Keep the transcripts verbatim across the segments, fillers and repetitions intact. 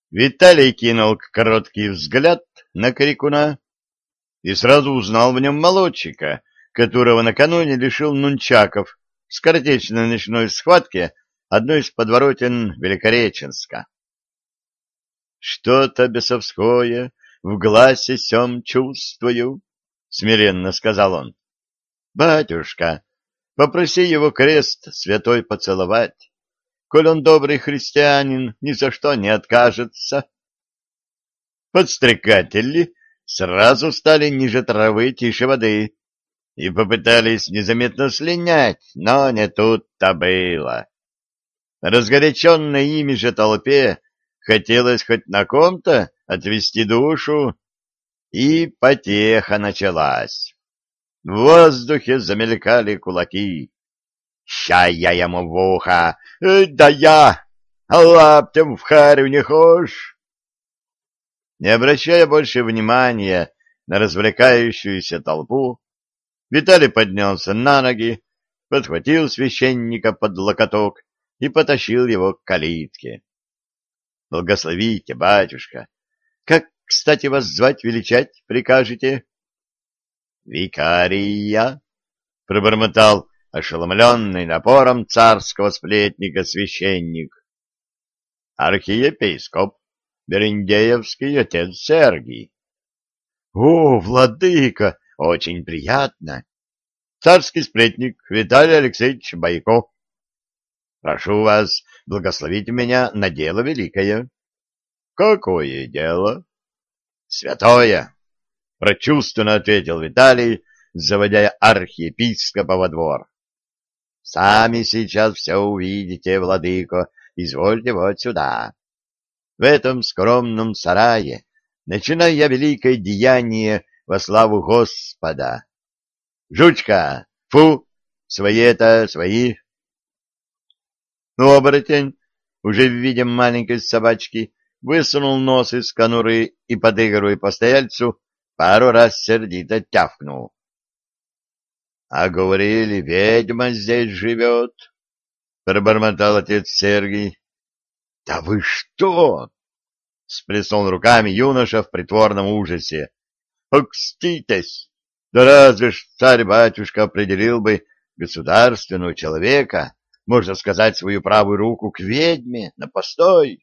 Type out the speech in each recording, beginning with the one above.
Виталий кинул короткий взгляд на крикуна и сразу узнал в нем молодчика, которого накануне лишил нунчаков в скоротечной ночной схватке одной из подворотен Великореченска. «Что-то бесовское в гласе сём чувствую», — смиренно сказал он. «Батюшка, попроси его крест святой поцеловать, коль он добрый христианин, ни за что не откажется». Подстрекатели сразу стали ниже травы, тише воды, и попытались незаметно слинять, но не тут-то было. Разгоряченной ими же толпе хотелось хоть на ком-то отвести душу, и потеха началась. В воздухе замелькали кулаки. «Ща я ему в ухо! Э, да я! А лаптем в харю не хошь!» Не обращая больше внимания на развлекающуюся толпу, Виталий поднялся на ноги, подхватил священника под локоток и потащил его к калитке. — Благословите, батюшка! Как, кстати, вас звать, величать прикажете? — Викария! — пробормотал ошеломленный напором царского сплетника священник. — Архиепископ, Берендеевский отец Сергий. — О, владыка! Очень приятно! Царский сплетник Виталий Алексеевич Бойко. Прошу вас благословить меня на дело великое. — Какое дело? — Святое! — прочувственно ответил Виталий, заводя архиепископа во двор. — Сами сейчас все увидите, владыко, извольте вот сюда. В этом скромном сарае начинаю я великое деяние во славу Господа. Жучка, фу, свои это, свои. Ну, оборотень, уже в виде маленькой собачки, высунул нос из конуры и, подыгрывая постояльцу, пару раз сердито тявкнул. — А говорили, ведьма здесь живет, — пробормотал отец Сергий. — Да вы что? — сплеснул руками юноша в притворном ужасе. — Окститесь! Да разве ж царь-батюшка определил бы государственного человека, можно сказать, свою правую руку к ведьме на постой?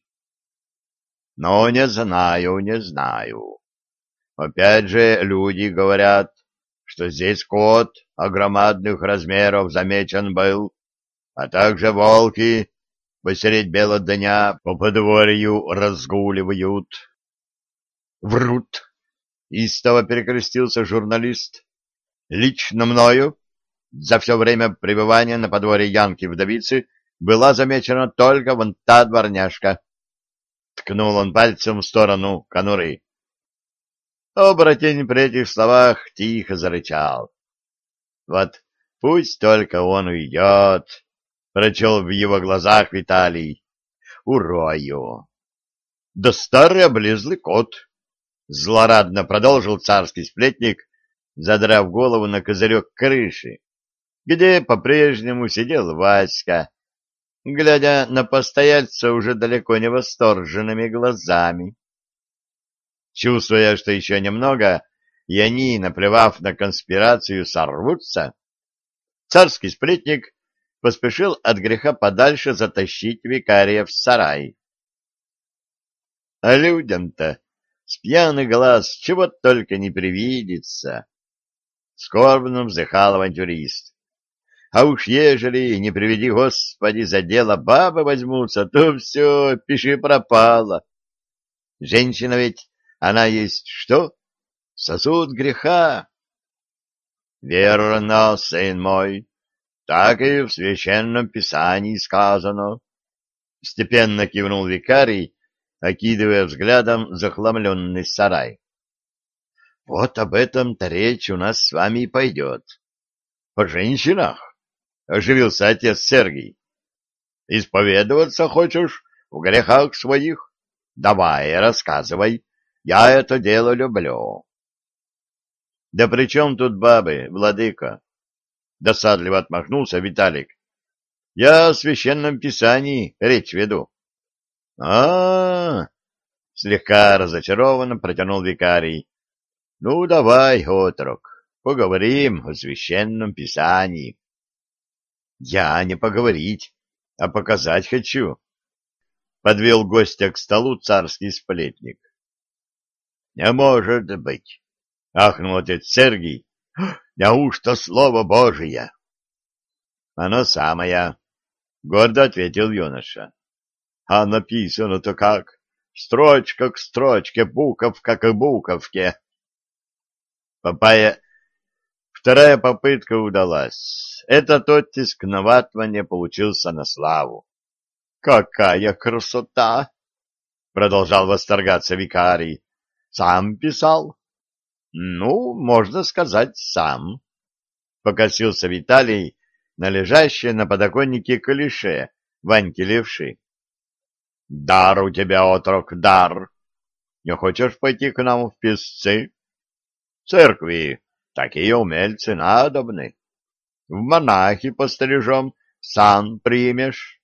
— Но не знаю, не знаю. Опять же, люди говорят, что здесь кот огромадных размеров замечен был, а также волки посередь бела дня по подворью разгуливают. — Врут! — истово перекрестился журналист. — Лично мною за все время пребывания на подворье Янки-вдовицы была замечена только вон та дворняжка. Ткнул он пальцем в сторону конуры. Оборотень при этих словах тихо зарычал. Вот пусть только он уйдет, прочел в его глазах Виталий. Урою! Да старый облезлый кот! Злорадно продолжил царский сплетник, задрав голову на козырек крыши, где по-прежнему сидел Васька, глядя на постояльца уже далеко не восторженными глазами. Чувствуя, что еще немного, и они, наплевав на конспирацию, сорвутся, царский сплетник поспешил от греха подальше затащить викария в сарай. А людям-то с пьяных глаз чего только не привидится, — скорбно вздыхал авантюрист. А уж ежели, не приведи Господи, за дело бабы возьмутся, то все, пиши пропало. Женщина ведь, она есть что? Сосуд греха. Верно, сын мой, так и в священном писании сказано. Степенно кивнул викарий, окидывая взглядом захламленный сарай. Вот об этом-то речь у нас с вами и пойдет. О женщинах, — оживился отец Сергий. Исповедоваться хочешь в грехах своих? Давай, рассказывай, я это дело люблю. Да при чем тут бабы, владыка? Досадливо отмахнулся Виталик. Я о священном писании речь веду. А, -а, -а слегка разочарованно протянул викарий. — Ну, давай, отрок, поговорим о священном писании. — Я не поговорить, а показать хочу, — подвел гостя к столу царский сплетник. — Не может быть, — ахнул отец Сергий. — Неужто слово Божие? — Оно самое, — гордо ответил юноша. — А написано-то как? Строчка к строчке, буковка к буковке. Папая, вторая попытка удалась. Этот оттиск наватывания получился на славу. — Какая красота! — продолжал восторгаться викарий. — Сам писал? — Ну, можно сказать, сам. Покосился Виталий на лежащее на подоконнике клише Ваньки Левши. — Дар у тебя, отрок, дар. Не хочешь пойти к нам в писцы? В церкви такие умельцы надобны. В монахи пострижем, сан примешь.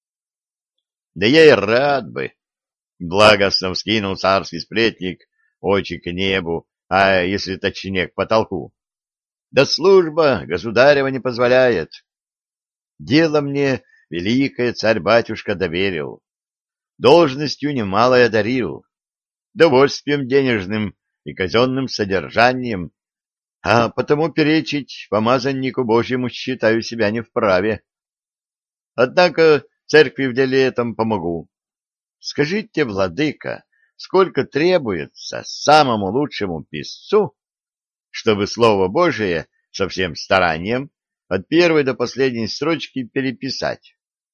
Да я и рад бы. Благостно вскинул царский сплетник очи к небу, а если точнее к потолку. Да служба государева не позволяет. Дело мне великое царь-батюшка доверил. Должностью немалое одарил. Довольствием денежным и казенным содержанием, а потому перечить помазаннику Божьему считаю себя не вправе. Однако церкви в деле этом помогу. Скажите, владыка, сколько требуется самому лучшему писцу, чтобы Слово Божие со всем старанием от первой до последней строчки переписать?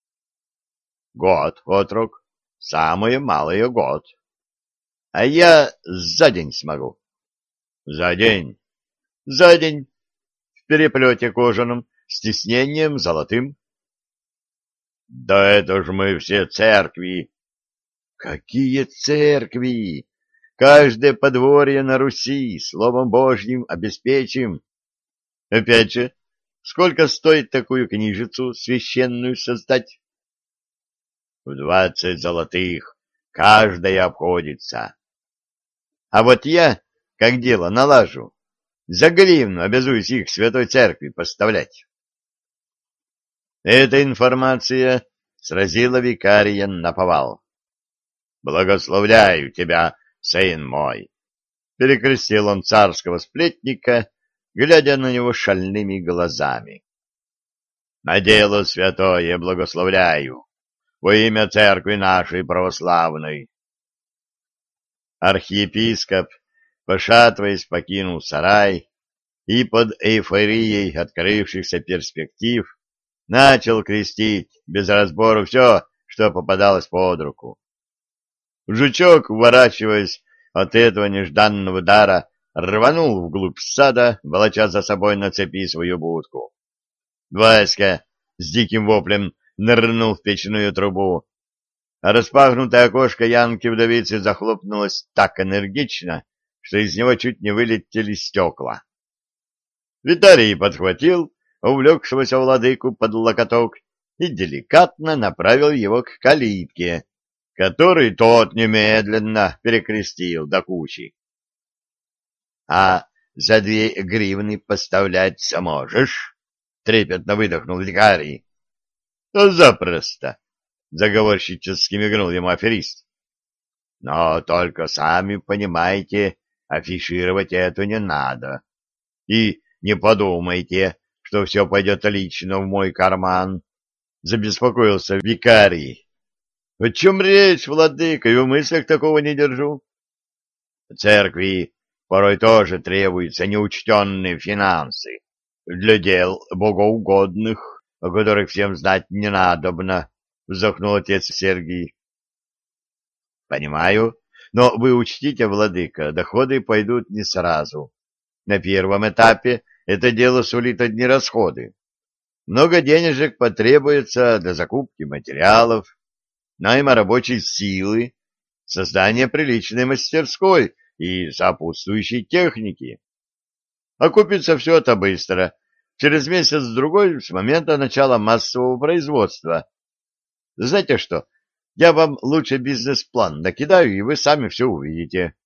Год, отрок, самое малое год. А я за день смогу. За день. За день. В переплете кожаном, с тиснением золотым. Да это ж мы все церкви. Какие церкви? Каждое подворье на Руси Словом Божьим обеспечим. Опять же, сколько стоит такую книжицу священную создать? В двадцать золотых каждая обходится. А вот я, как дело налажу, за гривну обязуюсь их святой церкви поставлять. Эта информация сразила викария наповал. «Благословляю тебя, сын мой!» Перекрестил он царского сплетника, глядя на него шальными глазами. «На дело святое благословляю, во имя церкви нашей православной!» Архиепископ, пошатываясь, покинул сарай и под эйфорией открывшихся перспектив начал крестить без разбору все, что попадалось под руку. Жучок, уворачиваясь от этого нежданного дара, рванул вглубь сада, волоча за собой на цепи свою будку. Васька с диким воплем нырнул в печную трубу, а распахнутое окошко Янки-вдовицы захлопнулось так энергично, что из него чуть не вылетели стекла. Виталий подхватил увлекшегося владыку под локоток и деликатно направил его к калитке, который тот немедленно перекрестил до кучи. — А за две гривны поставлять сможешь? — трепетно выдохнул викарий. — Запросто! — заговорщически мигнул ему аферист. — Но только сами понимаете, афишировать это не надо. И не подумайте, что все пойдет лично в мой карман, — забеспокоился викарий. — О чем речь, владыка, и в мыслях такого не держу. Церкви порой тоже требуются неучтенные финансы для дел богоугодных, о которых всем знать не надобно, — вздохнул отец Сергий. — Понимаю, но вы учтите, владыка, доходы пойдут не сразу. На первом этапе это дело сулит одни расходы. Много денежек потребуется для закупки материалов, найма рабочей силы, создания приличной мастерской и сопутствующей техники. Окупится все это быстро, через месяц-другой с момента начала массового производства. Знаете что, Я вам лучше бизнес-план накидаю, и вы сами все увидите.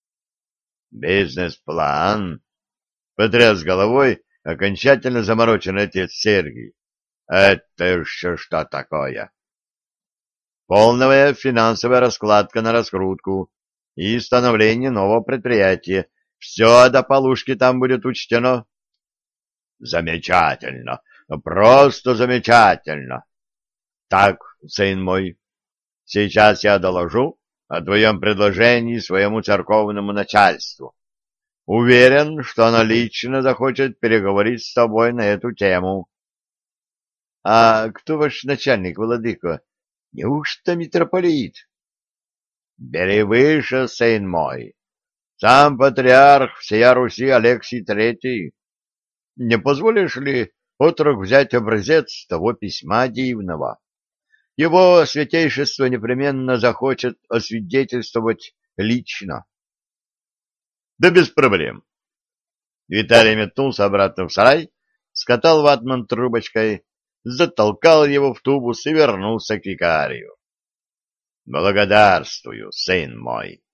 Бизнес-план? Потряс головой окончательно замороченный отец Сергий. Это еще что такое? Полная финансовая раскладка на раскрутку и становление нового предприятия. Все до полушки там будет учтено. Замечательно, просто замечательно. Так, сын мой, сейчас я доложу о твоем предложении своему церковному начальству. Уверен, что она лично захочет переговорить с тобой на эту тему. — А кто ваш начальник, владыко? Неужто митрополит? — Бери выше, сын мой. Сам патриарх всея Руси Алексий Третий. Не позволишь ли, отрок, взять образец того письма дивного? Его святейшество непременно захочет освидетельствовать лично. — Да без проблем. Виталий метнулся обратно в сарай, скатал ватман трубочкой, затолкал его в тубус и вернулся к викарию. — Благодарствую, сын мой.